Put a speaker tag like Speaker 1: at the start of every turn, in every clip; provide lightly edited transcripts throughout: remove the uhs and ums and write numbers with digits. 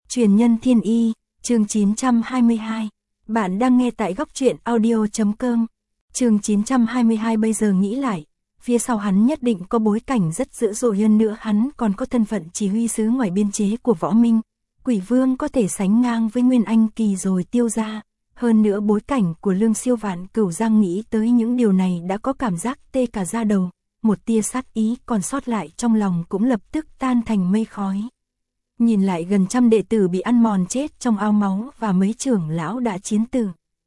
Speaker 1: Truyền nhân thiên y, chương 922. Bạn đang nghe tại góc truyện audio.com. Chương 922 bây giờ nghĩ lại, phía sau hắn nhất định có bối cảnh rất dữ dội, hơn nữa hắn còn có thân phận chỉ huy sứ ngoài biên chế của Võ Minh. Quỷ Vương có thể sánh ngang với Nguyên Anh Kỳ rồi Tiêu gia. Hơn nữa bối cảnh của Lương Siêu Vạn Cửu Giang, nghĩ tới những điều này đã có cảm giác tê cả da đầu. Một tia sát ý còn sót lại trong lòng cũng lập tức tan thành mây khói. Nhìn lại gần trăm đệ tử bị ăn mòn chết trong ao máu và mấy trưởng lão đã chiến tử.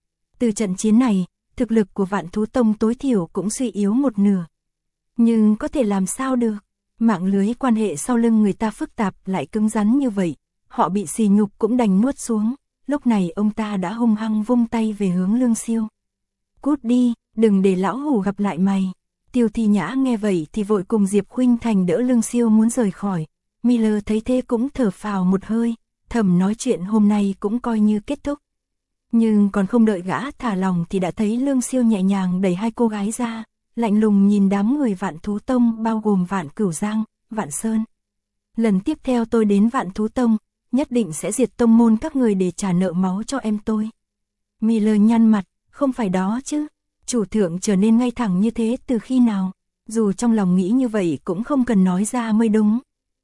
Speaker 1: Từ trận chiến này, thực lực của Vạn Thú Tông tối thiểu cũng suy yếu một nửa. Nhưng có thể làm sao được, mạng lưới quan hệ sau lưng người ta phức tạp lại cứng rắn như vậy, họ bị sỉ nhục cũng đành nuốt xuống. Lúc này ông ta đã hung hăng vung tay về hướng Lương Siêu. Cút đi, đừng để lão hủ gặp lại mày. Tiêu Thi Nhã nghe vậy thì vội cùng Diệp Khuynh Thành đỡ Lương Siêu muốn rời khỏi. Miller thấy thế cũng thở phào một hơi, thầm nói chuyện hôm nay cũng coi như kết thúc. Nhưng còn không đợi gã thả lòng thì đã thấy Lương Siêu nhẹ nhàng đẩy hai cô gái ra, lạnh lùng nhìn đám người Vạn Thú Tông bao gồm Vạn Cửu Giang, Vạn Sơn. Lần tiếp theo tôi đến Vạn Thú Tông, nhất định sẽ diệt tông môn các người để trả nợ máu cho em tôi. Miller nhăn mặt, không phải đó chứ, chủ thượng trở nên ngay thẳng như thế từ khi nào, dù trong lòng nghĩ như vậy cũng không cần nói ra mới đúng.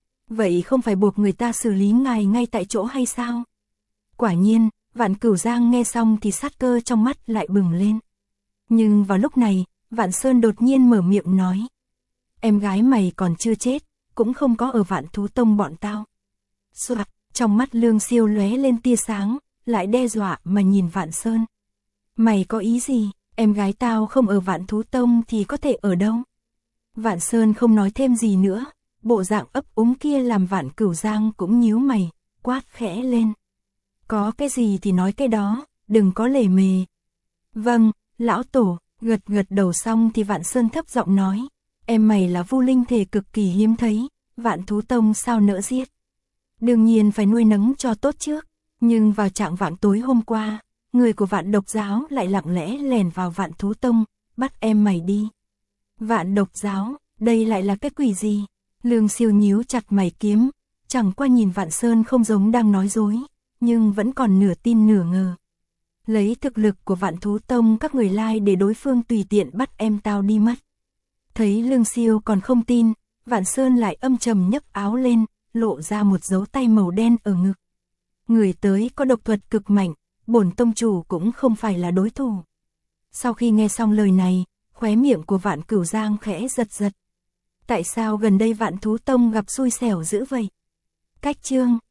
Speaker 1: Vậy không phải buộc người ta xử lý ngài ngay tại chỗ hay sao? Quả nhiên, Vạn Cửu Giang nghe xong thì sát cơ trong mắt lại bừng lên. Nhưng vào lúc này, Vạn Sơn đột nhiên mở miệng nói. Em gái mày còn chưa chết, cũng không có ở Vạn Thú Tông bọn tao. Soạt, trong mắt Lương Siêu lóe lên tia sáng, lại đe dọa mà nhìn Vạn Sơn. Mày có ý gì, em gái tao không ở Vạn Thú Tông thì có thể ở đâu? Vạn Sơn không nói thêm gì nữa. Bộ dạng ấp úng kia làm Vạn Cửu Giang cũng nhíu mày, quát khẽ lên. Có cái gì thì nói cái đó, đừng có lề mề. Vâng, lão tổ, gật gật đầu xong thì Vạn Sơn thấp giọng nói. Em mày là vu linh thể cực kỳ hiếm thấy, Vạn Thú Tông sao nỡ giết. Đương nhiên phải nuôi nấng cho tốt trước, nhưng vào trạng vạng tối hôm qua, người của Vạn Độc Giáo lại lặng lẽ lèn vào Vạn Thú Tông, bắt em mày đi. Vạn Độc Giáo, đây lại là cái quỷ gì? Lương Siêu nhíu chặt mày kiếm, chẳng qua nhìn Vạn Sơn không giống đang nói dối, nhưng vẫn còn nửa tin nửa ngờ. Lấy thực lực của Vạn Thú Tông các người lai để đối phương tùy tiện bắt em tao đi mất. Thấy Lương Siêu còn không tin, Vạn Sơn lại âm trầm nhấc áo lên, lộ ra một dấu tay màu đen ở ngực. Người tới có độc thuật cực mạnh, bổn tông chủ cũng không phải là đối thủ. Sau khi nghe xong lời này, khóe miệng của Vạn Cửu Giang khẽ giật giật. Tại sao gần đây Vạn Thú Tông gặp xui xẻo dữ vậy? Cách chương